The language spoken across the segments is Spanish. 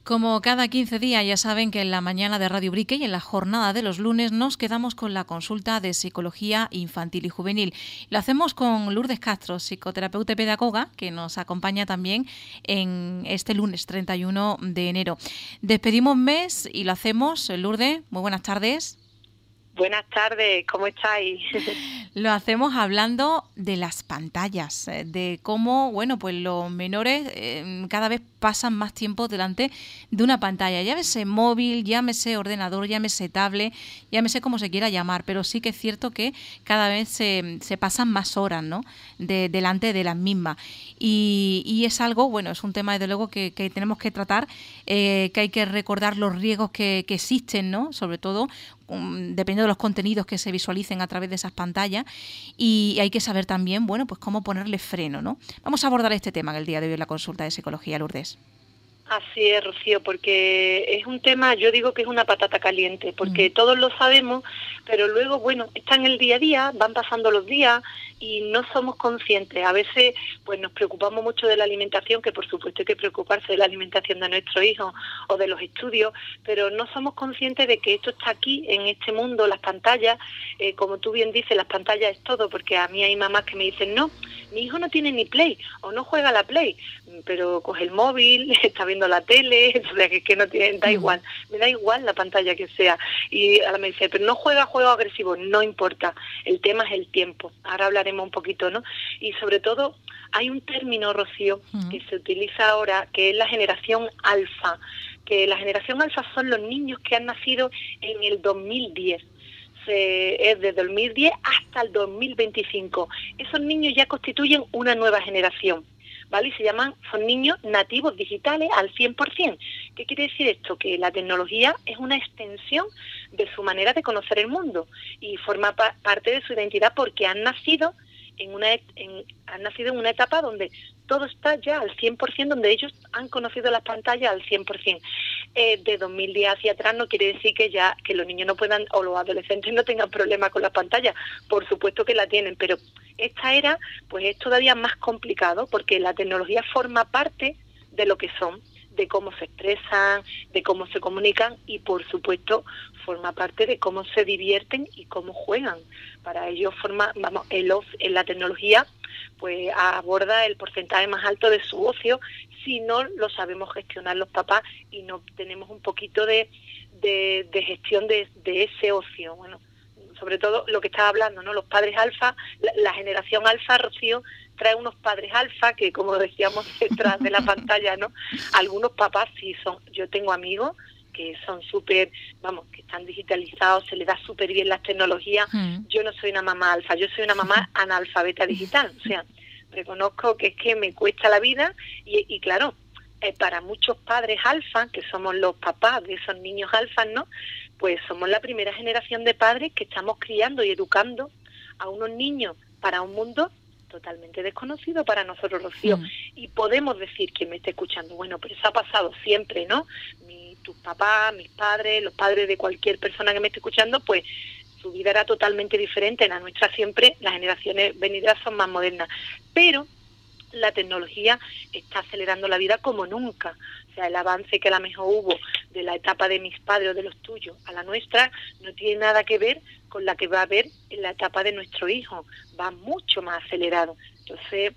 Como cada 15 días, ya saben que en la mañana de Radio Brique y en la jornada de los lunes nos quedamos con la consulta de psicología infantil y juvenil. Lo hacemos con Lourdes Castro, psicoterapeuta y pedagoga, que nos acompaña también en este lunes 31 de enero. Despedimos mes y lo hacemos. Lourdes, muy buenas tardes. Buenas tardes, ¿cómo estáis? Lo hacemos hablando de las pantallas, de cómo, bueno, pues los menores cada vez pasan más tiempo delante de una pantalla. Llámese móvil, llámese ordenador, llámese tablet, llámese como se quiera llamar, pero sí que es cierto que cada vez se pasan más horas, ¿no?, delante de las mismas. Y es algo, bueno, es un tema desde luego que tenemos que tratar, que hay que recordar los riesgos que existen, ¿no?, sobre todo dependiendo de los contenidos que se visualicen a través de esas pantallas, y hay que saber también, bueno, pues cómo ponerle freno, ¿no? Vamos a abordar este tema en el día de hoy en la consulta de psicología, Lourdes. Así es, Rocío, porque es un tema, yo digo que es una patata caliente, porque todos lo sabemos, pero luego, bueno, está en el día a día, van pasando los días y no somos conscientes. A veces, pues nos preocupamos mucho de la alimentación, que por supuesto hay que preocuparse de la alimentación de nuestros hijos o de los estudios, pero no somos conscientes de que esto está aquí, en este mundo, las pantallas, como tú bien dices, las pantallas es todo, porque a mí hay mamás que me dicen, no, mi hijo no tiene ni Play, o no juega a la Play, pero coge el móvil, está viendo la tele, o sea, que no tiene, da igual, me da igual la pantalla que sea. Y ahora me dice, pero no juega juegos agresivos, no importa, el tema es el tiempo. Ahora hablaremos un poquito, ¿no? Y sobre todo, hay un término, Rocío, que se utiliza ahora, que es la generación alfa, que la generación alfa son los niños que han nacido en el 2010. Es de 2010 hasta el 2025. Esos niños ya constituyen una nueva generación, ¿vale? Y son niños nativos digitales al 100%. ¿Qué quiere decir esto? Que la tecnología es una extensión de su manera de conocer el mundo y forma parte de su identidad, porque han nacido en una etapa donde todo está ya al 100%, donde ellos han conocido las pantallas al 100%. De 2010 hacia atrás no quiere decir que los niños no puedan, o los adolescentes no tengan problemas con las pantallas. Por supuesto que la tienen, pero esta era pues es todavía más complicado, porque la tecnología forma parte de lo que son, de cómo se expresan, de cómo se comunican y, por supuesto, forma parte de cómo se divierten y cómo juegan. Para ellos la tecnología pues aborda el porcentaje más alto de su ocio, si no lo sabemos gestionar los papás y no tenemos un poquito de gestión de ese ocio. Bueno, sobre todo lo que estaba hablando, ¿no? Los padres alfa, la generación alfa, Rocío, trae unos padres alfa que, como decíamos detrás de la pantalla, ¿no? Algunos papás sí son, yo tengo amigos que son súper, que están digitalizados, se les da súper bien las tecnologías. Yo no soy una mamá alfa, yo soy una mamá analfabeta digital, o sea, reconozco que es que me cuesta la vida y claro, para muchos padres alfa, que somos los papás de esos niños alfa, ¿no?, pues somos la primera generación de padres que estamos criando y educando a unos niños para un mundo totalmente desconocido para nosotros, Rocío. Y podemos decir, quien me esté escuchando, bueno, pero eso ha pasado siempre, ¿no? Tus papás, mis padres, los padres de cualquier persona que me esté escuchando, pues su vida era totalmente diferente. La nuestra siempre, las generaciones venideras son más modernas. Pero la tecnología está acelerando la vida como nunca. O sea, el avance que a lo mejor hubo de la etapa de mis padres o de los tuyos a la nuestra no tiene nada que ver con la que va a haber en la etapa de nuestro hijo. Va mucho más acelerado. Entonces,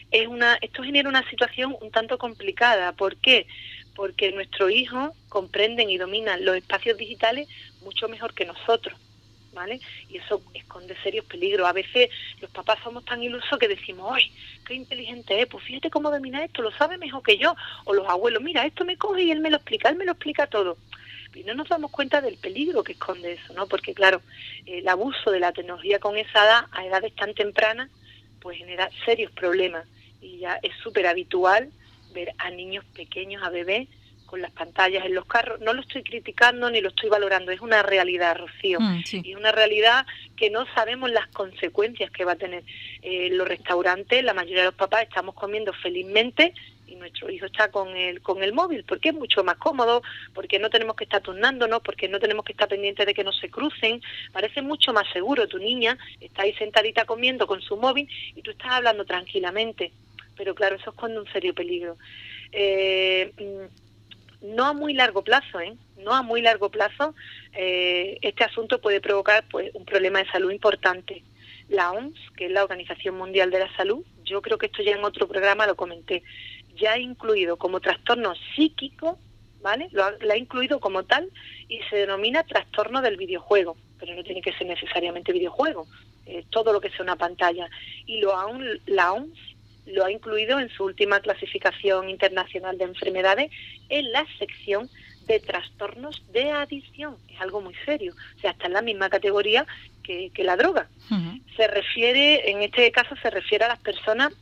esto genera una situación un tanto complicada. ¿Por qué? Porque nuestros hijos comprenden y dominan los espacios digitales mucho mejor que nosotros, ¿vale? Y eso esconde serios peligros. A veces los papás somos tan ilusos que decimos, ¡ay, qué inteligente es! Pues fíjate cómo domina esto, lo sabe mejor que yo. O los abuelos, mira, esto me coge y él me lo explica todo. Y no nos damos cuenta del peligro que esconde eso, ¿no? Porque claro, el abuso de la tecnología con esa edad, a edades tan tempranas, pues genera serios problemas. Y ya es súper habitual ver a niños pequeños, a bebés, con las pantallas en los carros. No lo estoy criticando ni lo estoy valorando, es una realidad, Rocío. Sí. Y una realidad que no sabemos las consecuencias que va a tener. Los restaurantes, la mayoría de los papás estamos comiendo felizmente y nuestro hijo está con el móvil, porque es mucho más cómodo, porque no tenemos que estar turnándonos, porque no tenemos que estar pendientes de que no se crucen. Parece mucho más seguro. Tu niña está ahí sentadita comiendo con su móvil y tú estás hablando tranquilamente. Pero claro, eso esconde un serio peligro. no a muy largo plazo, no a muy largo plazo, este asunto puede provocar pues un problema de salud importante. La OMS, que es la Organización Mundial de la Salud, yo creo que esto ya en otro programa lo comenté, ya ha incluido como trastorno psíquico, ¿vale? La ha incluido como tal y se denomina trastorno del videojuego, pero no tiene que ser necesariamente videojuego, todo lo que sea una pantalla. Y la OMS lo ha incluido en su última clasificación internacional de enfermedades en la sección de trastornos de adicción. Es algo muy serio, o sea, está en la misma categoría que la droga. Uh-huh. Se refiere, en este caso se refiere a las personas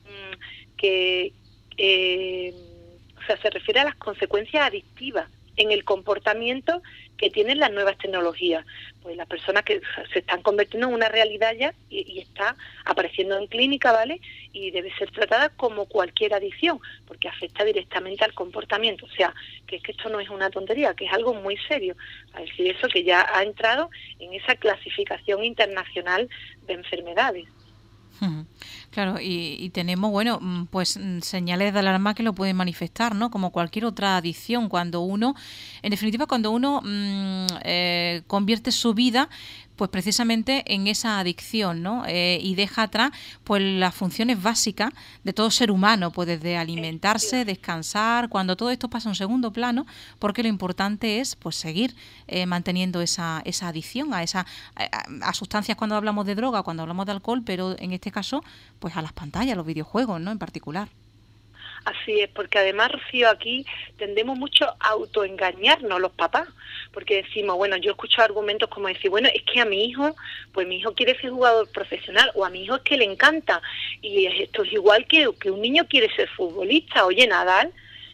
se refiere a las consecuencias adictivas en el comportamiento que tienen las nuevas tecnologías. Pues las personas que se están convirtiendo en una realidad ya y está apareciendo en clínica, ¿vale? Y debe ser tratada como cualquier adicción, porque afecta directamente al comportamiento. O sea, que es que esto no es una tontería, que es algo muy serio. A decir eso, que ya ha entrado en esa clasificación internacional de enfermedades. Claro, y tenemos, bueno, pues señales de alarma que lo pueden manifestar, ¿no? Como cualquier otra adicción, cuando uno, en definitiva, cuando uno convierte su vida, pues precisamente en esa adicción, ¿no? Y deja atrás, pues las funciones básicas de todo ser humano, pues desde alimentarse, descansar, cuando todo esto pasa a un segundo plano, porque lo importante es, pues seguir manteniendo esa adicción a sustancias cuando hablamos de droga, cuando hablamos de alcohol, pero en este caso, pues a las pantallas, a los videojuegos, ¿no? En particular. Así es, porque además, Rocío, aquí tendemos mucho a autoengañarnos los papás, porque decimos, bueno, yo escucho argumentos como decir, bueno, es que a mi hijo, pues mi hijo quiere ser jugador profesional, o a mi hijo es que le encanta, y esto es igual que un niño quiere ser futbolista. Oye, Nadal,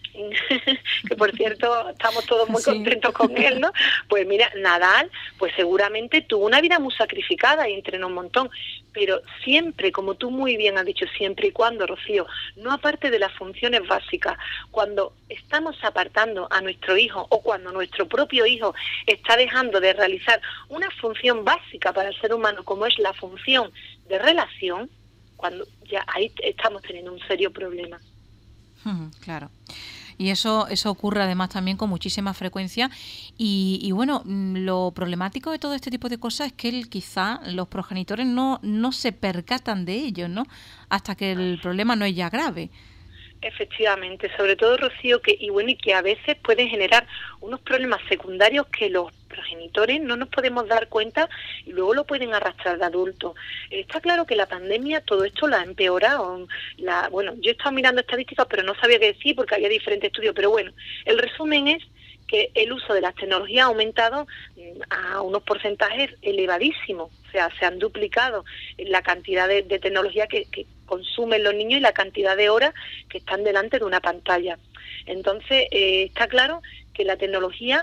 que por cierto estamos todos muy contentos con él, ¿no? Pues mira, Nadal, pues seguramente tuvo una vida muy sacrificada y entrenó un montón, pero siempre, como tú muy bien has dicho, siempre y cuando, Rocío, no aparte de las funciones básicas, cuando estamos apartando a nuestro hijo o cuando nuestro propio hijo está dejando de realizar una función básica para el ser humano, como es la función de relación, cuando ya ahí estamos teniendo un serio problema. Claro. Y eso ocurre además también con muchísima frecuencia y bueno, lo problemático de todo este tipo de cosas es que quizá los progenitores no se percatan de ello, ¿no? Hasta que el problema no es ya grave. Efectivamente, sobre todo, Rocío, y que a veces pueden generar unos problemas secundarios que los progenitores no nos podemos dar cuenta y luego lo pueden arrastrar de adultos. Está claro que la pandemia todo esto lo ha empeorado. Bueno, yo he estado mirando estadísticas, pero no sabía qué decir porque había diferentes estudios, pero bueno, el resumen es que el uso de las tecnologías ha aumentado a unos porcentajes elevadísimos, o sea, se han duplicado la cantidad de tecnología que consumen los niños y la cantidad de horas que están delante de una pantalla. Entonces, está claro que la tecnología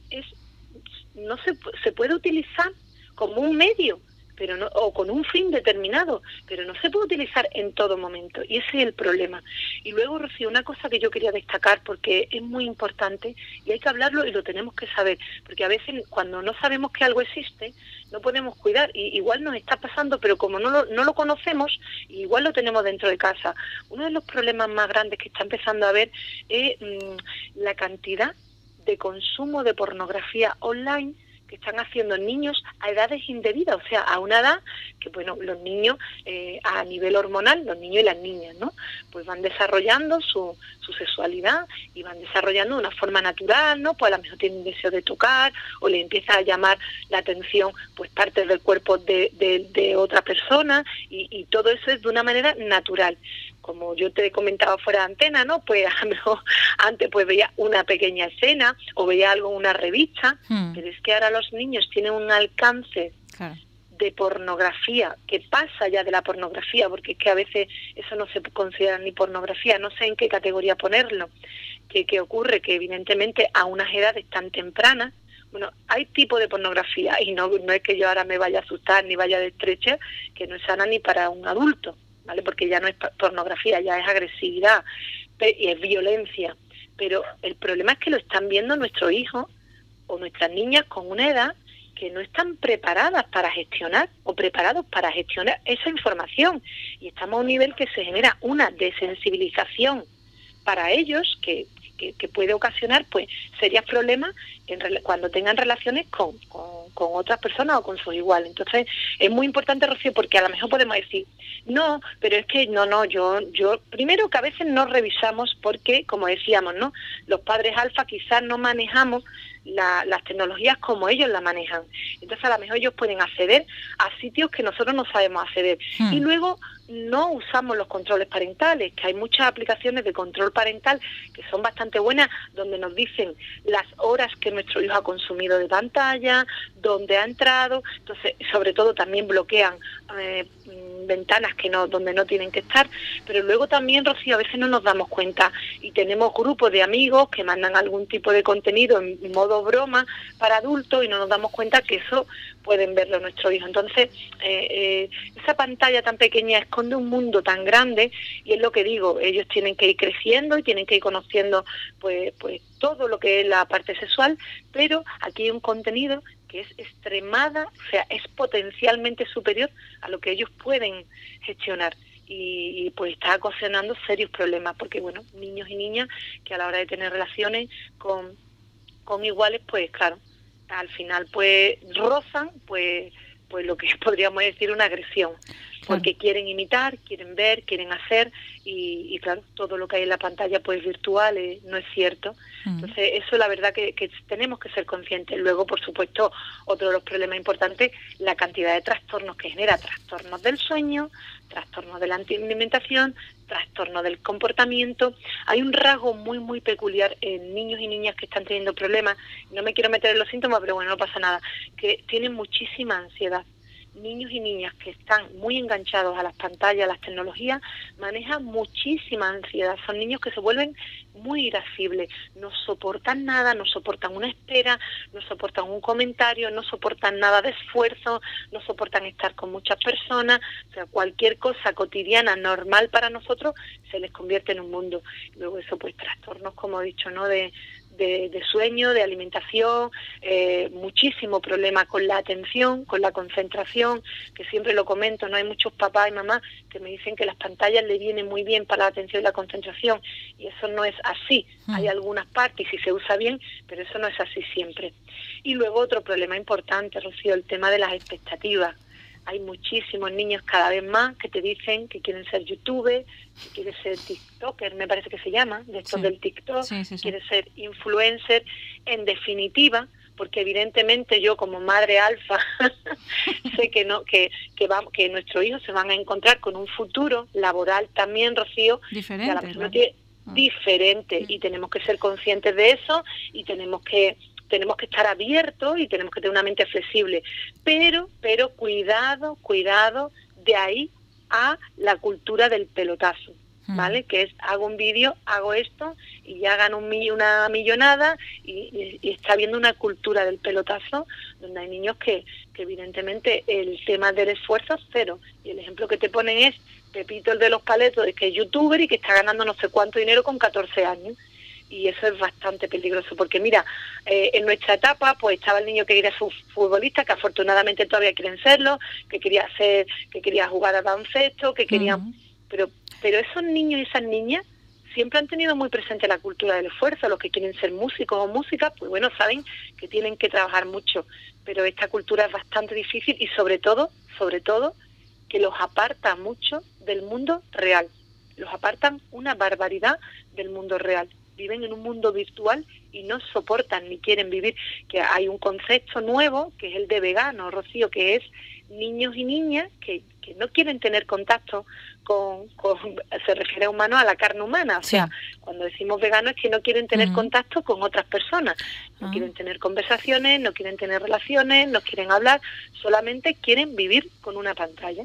se puede utilizar como un medio, pero no, o con un fin determinado, pero no se puede utilizar en todo momento, y ese es el problema. Y luego, Rocío, una cosa que yo quería destacar, porque es muy importante, y hay que hablarlo y lo tenemos que saber, porque a veces cuando no sabemos que algo existe, no podemos cuidar, y igual nos está pasando, pero como no lo conocemos, igual lo tenemos dentro de casa. Uno de los problemas más grandes que está empezando a haber es la cantidad de consumo de pornografía online que están haciendo niños a edades indebidas, o sea, a una edad que, bueno, los niños a nivel hormonal, los niños y las niñas, ¿no? Pues van desarrollando su sexualidad y van desarrollando de una forma natural, ¿no? Pues a lo mejor tienen deseo de tocar o le empieza a llamar la atención, pues partes del cuerpo de otra persona y todo eso es de una manera natural. Como yo te he comentado fuera de antena, ¿no? Pues a lo mejor antes pues veía una pequeña escena o veía algo en una revista, pero es que ahora los niños tienen un alcance de pornografía que pasa ya de la pornografía, porque es que a veces eso no se considera ni pornografía, no sé en qué categoría ponerlo. ¿Qué ocurre? Que evidentemente a unas edades tan tempranas, bueno, hay tipo de pornografía y no es que yo ahora me vaya a asustar ni vaya de estrecha, que no es sana ni para un adulto, ¿vale? Porque ya no es pornografía, ya es agresividad y es violencia. Pero el problema es que lo están viendo nuestros hijos o nuestras niñas con una edad que no están preparadas para gestionar o preparados para gestionar esa información. Y estamos a un nivel que se genera una desensibilización para ellos que que puede ocasionar pues serios problemas cuando tengan relaciones con otras personas o con sus iguales. Entonces es muy importante, Rocío, porque a lo mejor podemos decir, no, pero es que yo primero que a veces no revisamos porque, como decíamos, ¿no? Los padres alfa quizás no manejamos las tecnologías como ellos las manejan. Entonces a lo mejor ellos pueden acceder a sitios que nosotros no sabemos acceder. Y luego no usamos los controles parentales, que hay muchas aplicaciones de control parental que son bastante buenas, donde nos dicen las horas que nuestro hijo ha consumido de pantalla, dónde ha entrado. Entonces, sobre todo también bloquean ventanas donde no tienen que estar. Pero luego también, Rocío, a veces no nos damos cuenta y tenemos grupos de amigos que mandan algún tipo de contenido en modo broma para adultos y no nos damos cuenta que eso pueden verlo nuestros hijos. Entonces, esa pantalla tan pequeña esconde un mundo tan grande, y es lo que digo, ellos tienen que ir creciendo y tienen que ir conociendo pues todo lo que es la parte sexual, pero aquí hay un contenido que es es potencialmente superior a lo que ellos pueden gestionar. Y pues está ocasionando serios problemas, porque bueno, niños y niñas que a la hora de tener relaciones con iguales, pues claro, al final pues rozan pues lo que podríamos decir una agresión, porque quieren imitar, quieren ver, quieren hacer, y claro, todo lo que hay en la pantalla pues virtual no es cierto. Entonces eso la verdad que tenemos que ser conscientes. Luego, por supuesto, otro de los problemas importantes, la cantidad de trastornos que genera: trastornos del sueño, trastornos de la alimentación, trastornos del comportamiento. Hay un rasgo muy muy peculiar en niños y niñas que están teniendo problemas, no me quiero meter en los síntomas, pero bueno, no pasa nada, que tienen muchísima ansiedad. Niños y niñas que están muy enganchados a las pantallas, a las tecnologías, manejan muchísima ansiedad. Son niños que se vuelven muy irascibles, no soportan nada, no soportan una espera, no soportan un comentario, no soportan nada de esfuerzo, no soportan estar con muchas personas. O sea, cualquier cosa cotidiana, normal para nosotros, se les convierte en un mundo. Luego eso, pues trastornos, como he dicho, ¿no?, de sueño, de alimentación, muchísimo problema con la atención, con la concentración, que siempre lo comento, ¿no? Hay muchos papás y mamás que me dicen que las pantallas le vienen muy bien para la atención y la concentración, y eso no es así. Hay algunas partes y se usa bien, pero eso no es así siempre. Y luego otro problema importante, Rocío, el tema de las expectativas. Hay muchísimos niños cada vez más que te dicen que quieren ser youtubers, que quieren ser tiktoker, me parece que se llama, de estos del TikTok, quieren ser influencer. En definitiva, porque evidentemente yo como madre alfa sé que nuestros hijos se van a encontrar con un futuro laboral también, Rocío, diferente, y tenemos que ser conscientes de eso, y tenemos que estar abiertos y tenemos que tener una mente flexible, pero cuidado de ahí a la cultura del pelotazo, ¿vale? Que es, hago un vídeo, hago esto y ya gano una millonada, y está habiendo una cultura del pelotazo donde hay niños que evidentemente el tema del esfuerzo es cero, y el ejemplo que te ponen es Pepito, el de los paletos, de que es youtuber y que está ganando no sé cuánto dinero con 14 años. Y eso es bastante peligroso, porque mira, en nuestra etapa pues estaba el niño que quería ser futbolista, que afortunadamente todavía quieren serlo, que quería jugar a baloncesto, que querían, pero esos niños y esas niñas siempre han tenido muy presente la cultura del esfuerzo. Los que quieren ser músicos o músicas, pues bueno, saben que tienen que trabajar mucho, pero esta cultura es bastante difícil, y sobre todo que los aparta mucho del mundo real, los apartan una barbaridad del mundo real. Viven en un mundo virtual y no soportan ni quieren vivir. Que hay un concepto nuevo que es el de vegano, Rocío, que es niños y niñas que no quieren tener contacto se refiere a humano, a la carne humana. O sea, cuando decimos vegano es que no quieren tener contacto con otras personas, no quieren tener conversaciones, no quieren tener relaciones, no quieren hablar, solamente quieren vivir con una pantalla.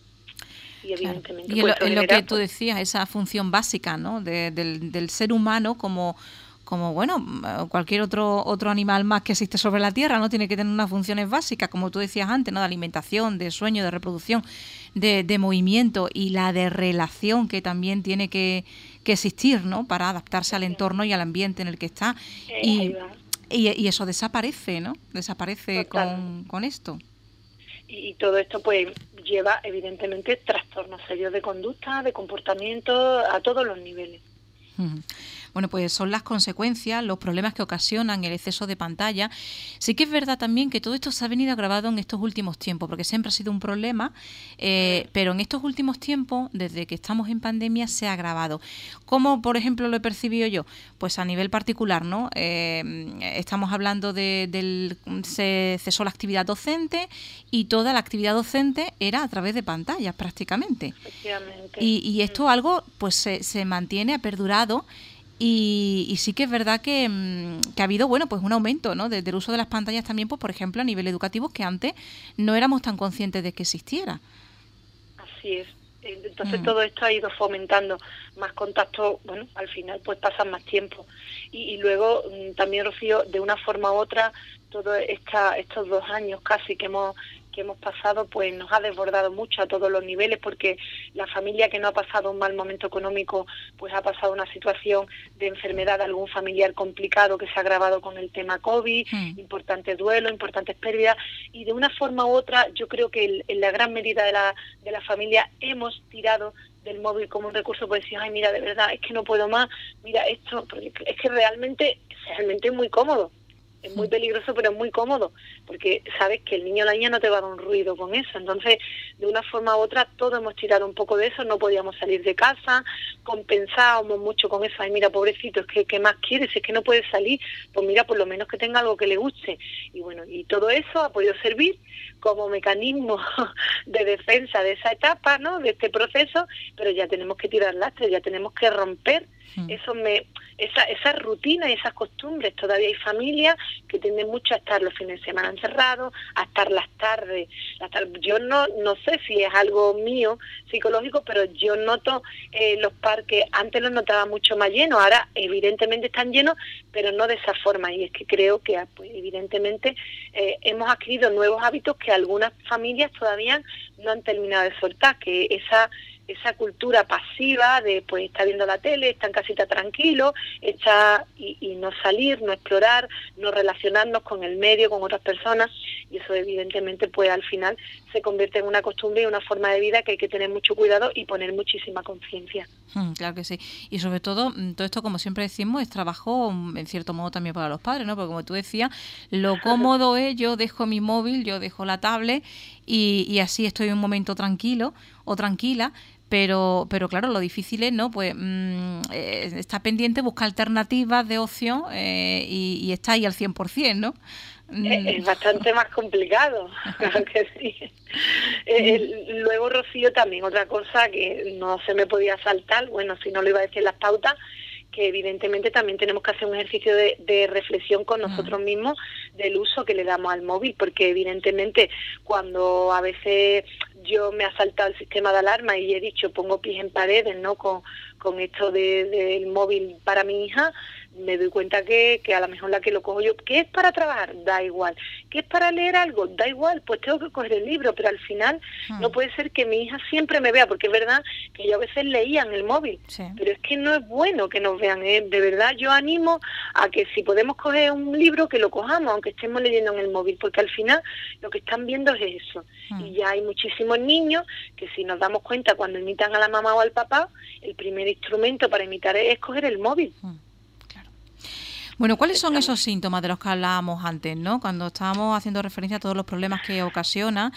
Y evidentemente y en lo que tú decías, esa función básica, ¿no?, del ser humano como bueno, cualquier otro animal más que existe sobre la Tierra, ¿no?, tiene que tener unas funciones básicas, como tú decías antes, ¿no?, de alimentación, de sueño, de reproducción, de movimiento, y la de relación, que también tiene que existir, ¿no?, para adaptarse al entorno y al ambiente en el que está. Y eso desaparece, ¿no? Desaparece con esto. Y todo esto pues lleva evidentemente trastornos serios de conducta, de comportamiento, a todos los niveles. Bueno, pues son las consecuencias, los problemas que ocasionan el exceso de pantalla. Sí que es verdad también que todo esto se ha venido agravado en estos últimos tiempos, porque siempre ha sido un problema, pero en estos últimos tiempos, desde que estamos en pandemia, se ha agravado. ¿Cómo, por ejemplo, lo he percibido yo? Pues a nivel particular, ¿no? Estamos hablando se cesó la actividad docente y toda la actividad docente era a través de pantallas prácticamente. Efectivamente. Y esto algo pues se mantiene, ha perdurado. Y sí que es verdad que ha habido, bueno, pues un aumento, ¿no? Del uso de las pantallas también, pues por ejemplo, a nivel educativo, que antes no éramos tan conscientes de que existiera. Así es. Entonces todo esto ha ido fomentando más contacto, bueno, al final pues pasan más tiempo. Y luego también, Rocío, de una forma u otra, estos 2 años casi que hemos pasado, pues nos ha desbordado mucho a todos los niveles, porque la familia que no ha pasado un mal momento económico, pues ha pasado una situación de enfermedad de algún familiar complicado que se ha agravado con el tema COVID, importantes duelos, importantes pérdidas, y de una forma u otra yo creo que en la gran medida de la familia hemos tirado del móvil como un recurso, pues decir, ay, mira, de verdad, es que no puedo más, mira esto, porque es que realmente es muy cómodo. Es muy peligroso, pero es muy cómodo, porque sabes que el niño o la niña no te va a dar un ruido con eso. Entonces, de una forma u otra, todos hemos tirado un poco de eso, no podíamos salir de casa, compensábamos mucho con eso. Ay, mira, pobrecito, es que ¿qué más quieres? Es que no puedes salir. Pues mira, por lo menos que tenga algo que le guste. Y bueno, y todo eso ha podido servir como mecanismo de defensa de esa etapa, ¿no? De este proceso, pero ya tenemos que tirar lastre, ya tenemos que romper esa rutina y esas costumbres. Todavía hay familias que tienden mucho a estar los fines de semana encerrados, a estar las tardes. Yo no sé si es algo mío psicológico, pero yo noto los parques, antes los notaba mucho más llenos, ahora evidentemente están llenos, pero no de esa forma. Y es que creo que pues, evidentemente hemos adquirido nuevos hábitos que algunas familias todavía no han terminado de soltar, que esa cultura pasiva de pues estar viendo la tele, estar en casita tranquilo, y no salir, no explorar, no relacionarnos con el medio, con otras personas, y eso evidentemente pues al final se convierte en una costumbre y una forma de vida que hay que tener mucho cuidado y poner muchísima conciencia. Claro que sí. Y sobre todo esto, como siempre decimos, es trabajo en cierto modo también para los padres, ¿no? Porque como tú decías, lo cómodo es yo dejo mi móvil, yo dejo la tablet y así estoy en un momento tranquilo o tranquila. Pero claro, lo difícil es, ¿no? Pues está pendiente, buscar alternativas de ocio y está ahí al 100%, ¿no? Es bastante más complicado, claro que sí. Luego, Rocío, también otra cosa que no se me podía saltar, bueno, si no lo iba a decir en las pautas, que evidentemente también tenemos que hacer un ejercicio de reflexión con nosotros mismos del uso que le damos al móvil, porque evidentemente cuando a veces yo me ha saltado el sistema de alarma y he dicho pongo pies en paredes, ¿no? Con esto del móvil para mi hija, me doy cuenta que a lo mejor la que lo cojo yo, ¿qué es para trabajar? Da igual. ¿Qué es para leer algo? Da igual, pues tengo que coger el libro, pero al final no puede ser que mi hija siempre me vea, porque es verdad que yo a veces leía en el móvil, pero es que no es bueno que nos vean, ¿eh? De verdad yo animo a que si podemos coger un libro, que lo cojamos, aunque estemos leyendo en el móvil, porque al final lo que están viendo es eso. Y ya hay muchísimos niños que si nos damos cuenta cuando imitan a la mamá o al papá, el primer instrumento para imitar es coger el móvil. Bueno, ¿cuáles son esos síntomas de los que hablábamos antes, ¿no? Cuando estábamos haciendo referencia a todos los problemas que ocasiona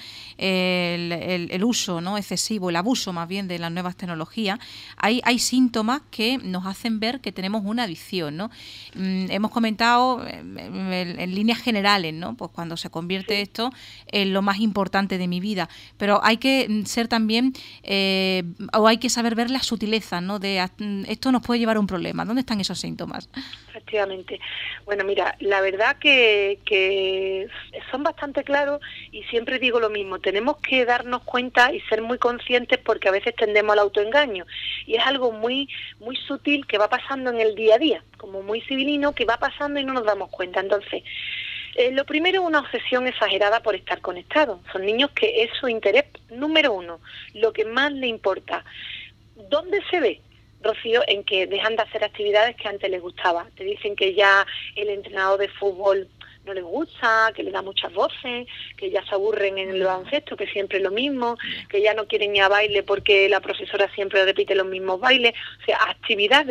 el uso, ¿no? excesivo, el abuso más bien de las nuevas tecnologías? Hay síntomas que nos hacen ver que tenemos una adicción, ¿no? Hemos comentado en líneas generales, ¿no? Pues cuando se convierte esto en lo más importante de mi vida, pero hay que ser también o hay que saber ver las sutilezas, ¿no? De esto nos puede llevar a un problema. ¿Dónde están esos síntomas? Efectivamente. Bueno, mira, la verdad que son bastante claros y siempre digo lo mismo, tenemos que darnos cuenta y ser muy conscientes porque a veces tendemos al autoengaño y es algo muy muy sutil que va pasando en el día a día, como muy civilino que va pasando y no nos damos cuenta. Entonces, lo primero es una obsesión exagerada por estar conectados. Son niños que es su interés número uno, lo que más le importa. ¿Dónde se ve? Rocío, en que dejan de hacer actividades que antes les gustaba. Te dicen que ya el entrenador de fútbol no les gusta, que le da muchas voces, que ya se aburren en el baloncesto, que siempre es lo mismo, que ya no quieren ir a baile porque la profesora siempre repite los mismos bailes. O sea, actividades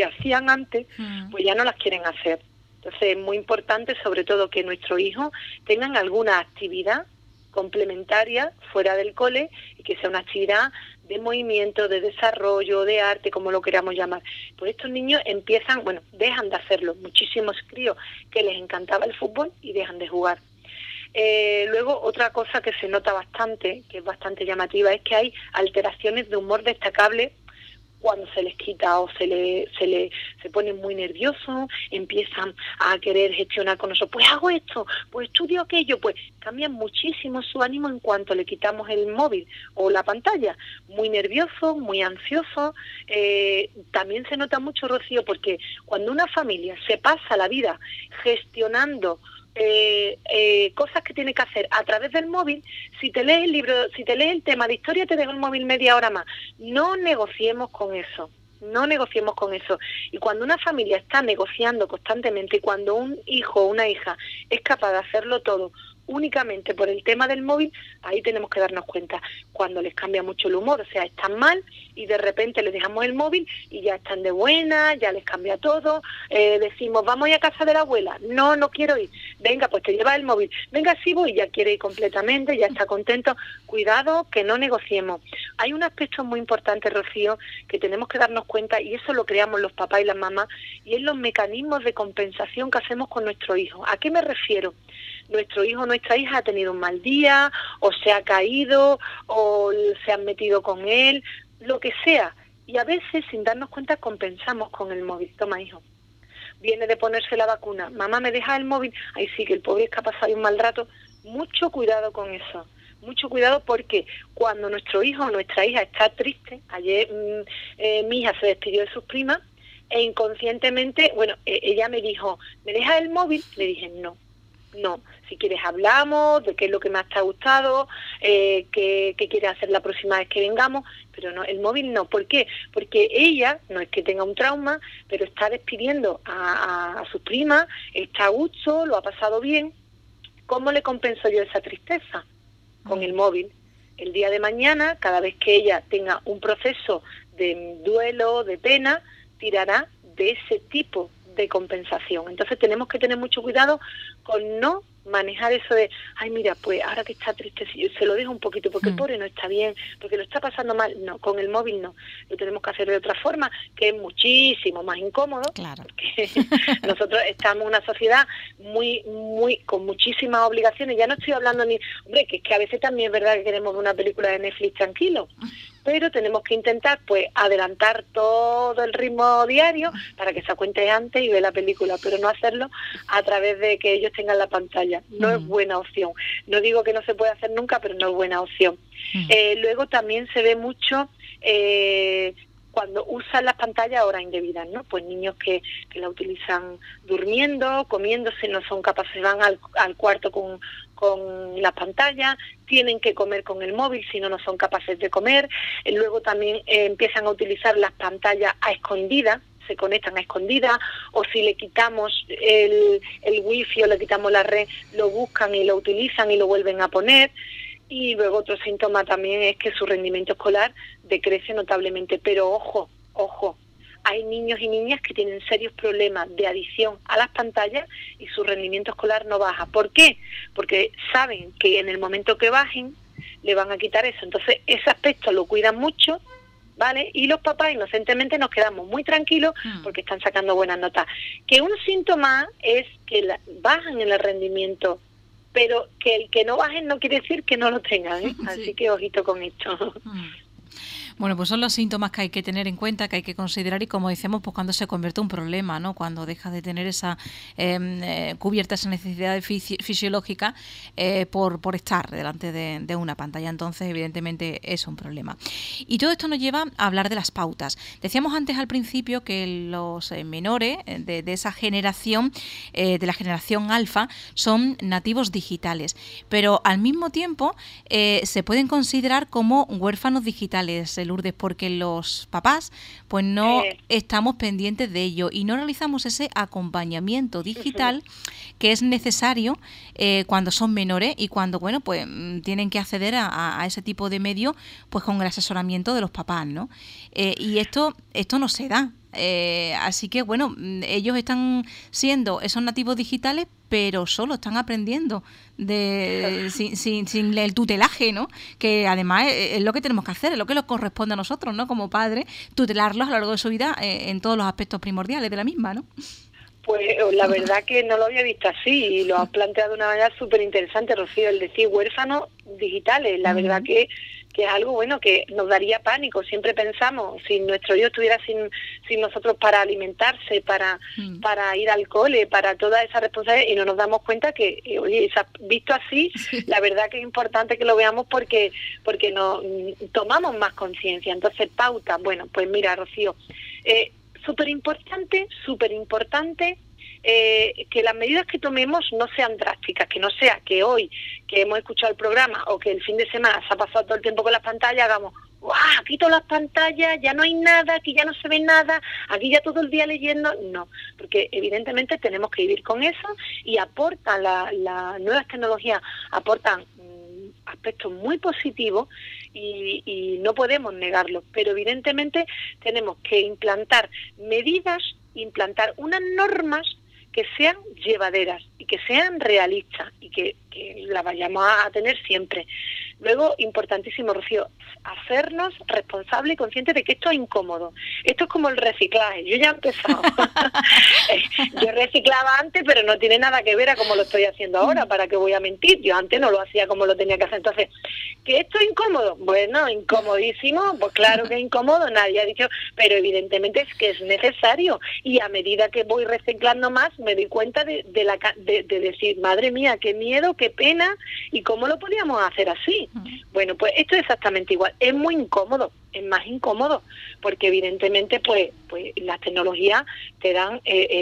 que hacían antes, pues ya no las quieren hacer. Entonces es muy importante, sobre todo, que nuestros hijos tengan alguna actividad complementaria fuera del cole y que sea una actividad de movimiento, de desarrollo, de arte, como lo queramos llamar. Pues estos niños empiezan, bueno, dejan de hacerlo. Muchísimos críos que les encantaba el fútbol y dejan de jugar. Luego, otra cosa que se nota bastante, que es bastante llamativa, es que hay alteraciones de humor destacables cuando se les quita o se ponen muy nerviosos, empiezan a querer gestionar con nosotros, pues hago esto, pues estudio aquello, pues cambian muchísimo su ánimo en cuanto le quitamos el móvil o la pantalla, muy nervioso, muy ansioso. También se nota mucho, Rocío, porque cuando una familia se pasa la vida gestionando cosas que tiene que hacer a través del móvil, si te lees el libro, si te lees el tema de historia, te dejo el móvil media hora más. No negociemos con eso. Y cuando una familia está negociando constantemente, y cuando un hijo o una hija es capaz de hacerlo todo únicamente por el tema del móvil, ahí tenemos que darnos cuenta cuando les cambia mucho el humor, o sea, están mal y de repente les dejamos el móvil y ya están de buena, ya les cambia todo. Decimos, vamos a ir a casa de la abuela, no quiero ir, venga, pues te llevas el móvil, venga, sí voy, ya quiere ir completamente, ya está contento. Cuidado, que no negociemos. Hay un aspecto muy importante, Rocío, que tenemos que darnos cuenta, y eso lo creamos los papás y las mamás, y es los mecanismos de compensación que hacemos con nuestro hijo. ¿A qué me refiero? Nuestro hijo o nuestra hija ha tenido un mal día, o se ha caído, o se han metido con él, lo que sea. Y a veces, sin darnos cuenta, compensamos con el móvil. Toma, hijo. Viene de ponerse la vacuna. Mamá, ¿me deja el móvil? Ay, sí, que el pobre es que ha pasado un mal rato. Mucho cuidado con eso. Mucho cuidado, porque cuando nuestro hijo o nuestra hija está triste, ayer mi hija se despidió de sus primas, e inconscientemente, ella me dijo, ¿me deja el móvil? Le dije, no, si quieres hablamos de qué es lo que más te ha gustado, qué quieres hacer la próxima vez que vengamos, pero no, el móvil no. ¿Por qué? Porque ella, no es que tenga un trauma, pero está despidiendo a sus primas, está a gusto, lo ha pasado bien. ¿Cómo le compenso yo esa tristeza? Con el móvil. El día de mañana, cada vez que ella tenga un proceso de duelo, de pena, tirará de ese tipo de compensación. Entonces tenemos que tener mucho cuidado con no manejar eso de, ay, mira, pues ahora que está triste, si yo se lo dejo un poquito porque el pobre no está bien, porque lo está pasando mal. No, con el móvil no. Lo tenemos que hacer de otra forma, que es muchísimo más incómodo, claro, porque nosotros estamos en una sociedad con muchísimas obligaciones. Ya no estoy hablando hombre, que es que a veces también es verdad que queremos ver una película de Netflix tranquilo, pero tenemos que intentar, pues, adelantar todo el ritmo diario para que se cuente antes y ve la película, pero no hacerlo a través de que ellos tengan la pantalla. No es buena opción. No digo que no se pueda hacer nunca, pero no es buena opción. Luego también se ve mucho cuando usan las pantallas a horas indebidas, ¿no? Pues niños que la utilizan durmiendo, comiéndose, no son capaces, van al cuarto con las pantallas, tienen que comer con el móvil, si no, no son capaces de comer. Luego también empiezan a utilizar las pantallas a escondidas, se conectan a escondidas, o si le quitamos el wifi o le quitamos la red, lo buscan y lo utilizan y lo vuelven a poner. Y luego otro síntoma también es que su rendimiento escolar decrece notablemente. Pero ojo, hay niños y niñas que tienen serios problemas de adicción a las pantallas y su rendimiento escolar no baja. ¿Por qué? Porque saben que en el momento que bajen le van a quitar eso. Entonces ese aspecto lo cuidan mucho, ¿vale? Y los papás inocentemente nos quedamos muy tranquilos porque están sacando buenas notas. Que un síntoma es que bajan en el rendimiento, pero que el que no bajen no quiere decir que no lo tengan, ¿eh? Así sí. Que ojito con esto. Bueno, pues son los síntomas que hay que tener en cuenta, que hay que considerar, y como decimos, pues cuando se convierte en un problema, ¿no? Cuando deja de tener esa cubierta esa necesidad fisiológica por estar delante de una pantalla. Entonces, evidentemente, es un problema. Y todo esto nos lleva a hablar de las pautas. Decíamos antes al principio que los menores de esa generación, de la generación alfa, son nativos digitales, pero al mismo tiempo se pueden considerar como huérfanos digitales, Lourdes, porque los papás pues no estamos pendientes de ello y no realizamos ese acompañamiento digital que es necesario cuando son menores y cuando pues tienen que acceder a ese tipo de medio pues con el asesoramiento de los papás, ¿no? Y esto no se da. Así que, bueno, ellos están siendo esos nativos digitales, pero solo están aprendiendo sin el tutelaje, ¿no? Que además es lo que tenemos que hacer, es lo que nos corresponde a nosotros, ¿no? Como padres, tutelarlos a lo largo de su vida en todos los aspectos primordiales de la misma, ¿no? Pues la verdad que no lo había visto así y lo has planteado de una manera súper interesante, Rocío, el decir huérfanos digitales. La verdad que es algo bueno que nos daría pánico. Siempre pensamos, si nuestro hijo estuviera sin nosotros para alimentarse, para ir al cole, para toda esa responsabilidad, y no nos damos cuenta que, oye, visto así, la verdad que es importante que lo veamos porque nos tomamos más conciencia. Entonces, pauta, bueno, pues mira, Rocío, súper importante que las medidas que tomemos no sean drásticas, que no sea que hoy que hemos escuchado el programa o que el fin de semana se ha pasado todo el tiempo con las pantallas hagamos ¡guau! Quito las pantallas, ya no hay nada, aquí ya no se ve nada, aquí ya todo el día leyendo. No, porque evidentemente tenemos que vivir con eso y aportan las nuevas tecnologías, aportan aspectos muy positivos y no podemos negarlo, pero evidentemente tenemos que implantar medidas, implantar unas normas que sean llevaderas y que sean realistas y que las vayamos a tener siempre. Luego, importantísimo, Rocío, hacernos responsables y conscientes de que esto es incómodo. Esto es como el reciclaje. Yo ya he empezado. Yo reciclaba antes, pero no tiene nada que ver a cómo lo estoy haciendo ahora. ¿Para qué voy a mentir? Yo antes no lo hacía como lo tenía que hacer. Entonces, ¿que esto es incómodo? Bueno, incomodísimo. Pues claro que es incómodo, nadie ha dicho, pero evidentemente es que es necesario. Y a medida que voy reciclando más, me doy cuenta de decir, madre mía, qué miedo, qué pena, y cómo lo podíamos hacer así. Bueno, pues esto es exactamente igual. Es muy incómodo, es más incómodo, porque evidentemente pues las tecnologías te dan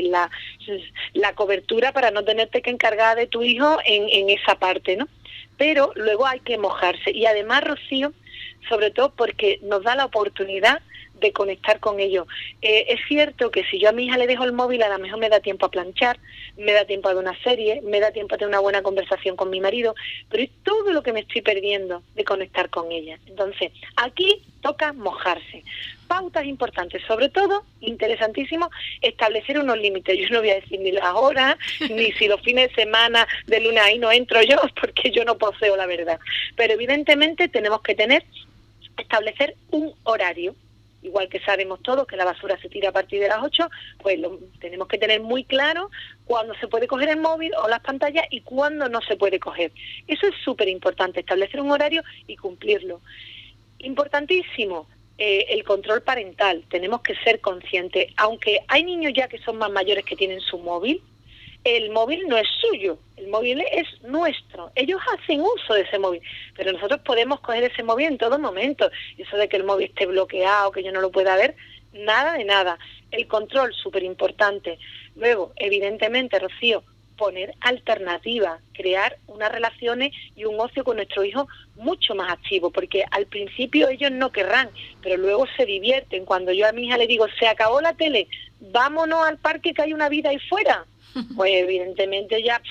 la cobertura para no tenerte que encargar de tu hijo en esa parte, ¿no? Pero luego hay que mojarse. Y además, Rocío, sobre todo porque nos da la oportunidad de conectar con ellos. Es cierto que si yo a mi hija le dejo el móvil, a lo mejor me da tiempo a planchar, me da tiempo a ver una serie, me da tiempo a tener una buena conversación con mi marido, pero es todo lo que me estoy perdiendo de conectar con ella. Entonces, aquí toca mojarse. Pautas importantes, sobre todo, interesantísimo, establecer unos límites. Yo no voy a decir ni las horas, ni si los fines de semana de lunes ahí no entro yo, porque yo no poseo la verdad. Pero evidentemente tenemos que establecer un horario. Igual que sabemos todos que la basura se tira a partir de las 8, pues tenemos que tener muy claro cuándo se puede coger el móvil o las pantallas y cuándo no se puede coger. Eso es súper importante, establecer un horario y cumplirlo. Importantísimo, el control parental. Tenemos que ser conscientes. Aunque hay niños ya que son más mayores que tienen su móvil, el móvil no es suyo, el móvil es nuestro. Ellos hacen uso de ese móvil, pero nosotros podemos coger ese móvil en todo momento. Eso de que el móvil esté bloqueado, que yo no lo pueda ver, nada de nada. El control, súper importante. Luego, evidentemente, Rocío, poner alternativas, crear unas relaciones y un ocio con nuestro hijo mucho más activo, porque al principio ellos no querrán, pero luego se divierten. Cuando yo a mi hija le digo, se acabó la tele, vámonos al parque que hay una vida ahí fuera, pues evidentemente ya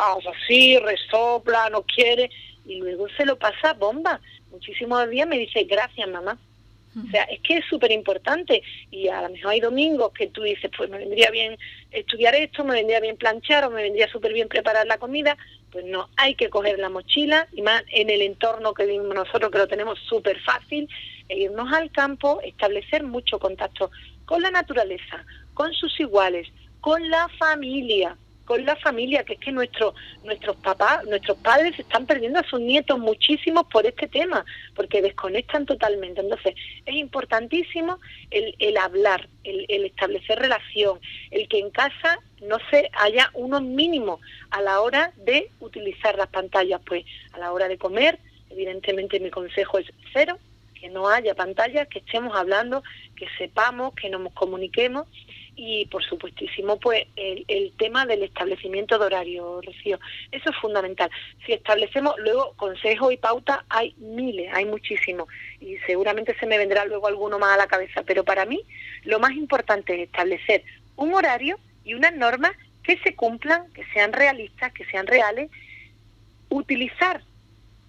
así, resopla, no quiere, y luego se lo pasa bomba. Muchísimos días me dice, gracias mamá. O sea, es que es súper importante, y a lo mejor hay domingos que tú dices, pues me vendría bien estudiar esto, me vendría bien planchar, o me vendría súper bien preparar la comida. Pues no, hay que coger la mochila, y más en el entorno que vivimos nosotros, que lo tenemos súper fácil, e irnos al campo, establecer mucho contacto con la naturaleza, con sus iguales, con la familia, que es que nuestros papás, nuestros padres están perdiendo a sus nietos muchísimos por este tema, porque desconectan totalmente. Entonces, es importantísimo el hablar, el establecer relación, el que en casa no se haya unos mínimos a la hora de utilizar las pantallas. Pues a la hora de comer, evidentemente mi consejo es 0, que no haya pantallas, que estemos hablando, que sepamos, que nos comuniquemos. Y por supuestísimo pues el tema del establecimiento de horario, Rocío, eso es fundamental. Si establecemos, luego consejos y pautas hay miles, hay muchísimos, y seguramente se me vendrá luego alguno más a la cabeza, pero para mí lo más importante es establecer un horario y unas normas que se cumplan, que sean realistas, que sean reales, utilizar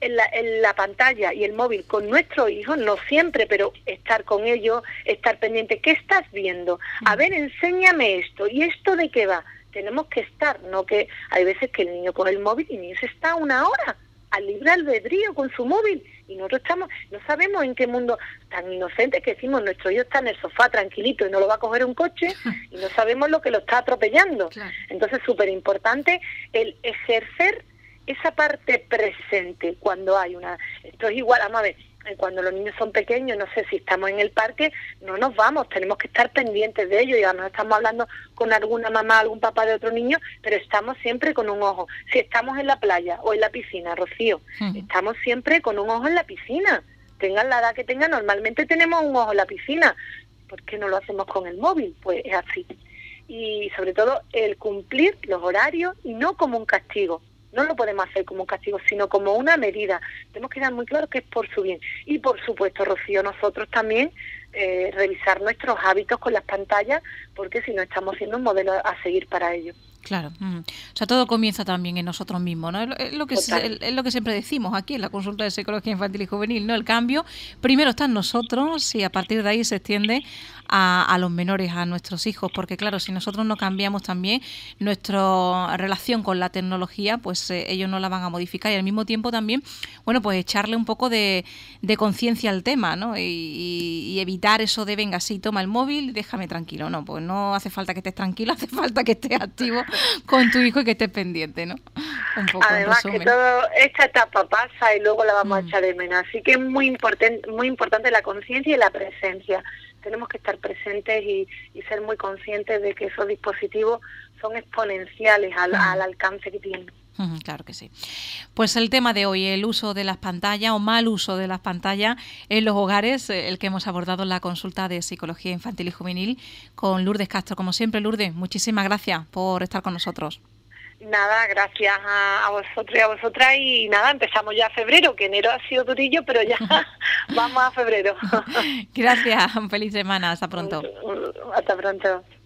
en la pantalla y el móvil con nuestros hijos, no siempre, pero estar con ellos, estar pendiente. ¿Qué estás viendo? A ver, enséñame esto. ¿Y esto de qué va? Tenemos que estar, no que hay veces que el niño coge el móvil y ni se está una hora al libre albedrío con su móvil, y nosotros no sabemos en qué mundo tan inocente que decimos, nuestro hijo está en el sofá tranquilito y no lo va a coger un coche, y no sabemos lo que lo está atropellando. Claro. Entonces, súper importante el ejercer esa parte presente cuando hay una... Esto es igual, vamos a ver, cuando los niños son pequeños, no sé si estamos en el parque, no nos vamos, tenemos que estar pendientes de ellos, y además estamos hablando con alguna mamá, algún papá de otro niño, pero estamos siempre con un ojo. Si estamos en la playa o en la piscina, Rocío, estamos siempre con un ojo en la piscina. Tengan la edad que tengan, normalmente tenemos un ojo en la piscina. ¿Por qué no lo hacemos con el móvil? Pues es así. Y sobre todo el cumplir los horarios y no como un castigo. No lo podemos hacer como un castigo, sino como una medida. Tenemos que dar muy claro que es por su bien. Y por supuesto, Rocío, nosotros también revisar nuestros hábitos con las pantallas, porque si no estamos siendo un modelo a seguir para ellos. Claro. O sea, todo comienza también en nosotros mismos, ¿no? Es lo que siempre decimos aquí en la consulta de psicología infantil y juvenil, ¿no? El cambio primero está en nosotros y a partir de ahí se extiende a los menores, a nuestros hijos, porque claro, si nosotros no cambiamos también nuestra relación con la tecnología, pues ellos no la van a modificar, y al mismo tiempo también, bueno, pues echarle un poco de conciencia al tema, ¿no? Y evitar eso de, venga, sí, toma el móvil, déjame tranquilo. No, pues no hace falta que estés tranquilo, hace falta que estés activo con tu hijo y que estés pendiente, ¿no? Un poco, además que toda esta etapa pasa y luego la vamos a echar de menos, así que es muy importante la conciencia y la presencia. Tenemos que estar presentes y ser muy conscientes de que esos dispositivos son exponenciales al alcance que tienen. Claro que sí. Pues el tema de hoy, el uso de las pantallas o mal uso de las pantallas en los hogares, el que hemos abordado en la consulta de Psicología Infantil y Juvenil con Lourdes Castro. Como siempre, Lourdes, muchísimas gracias por estar con nosotros. Nada, gracias a vosotros y a vosotras, y nada, empezamos ya febrero, que enero ha sido durillo, pero ya vamos a febrero. Gracias, feliz semana, hasta pronto. Hasta pronto.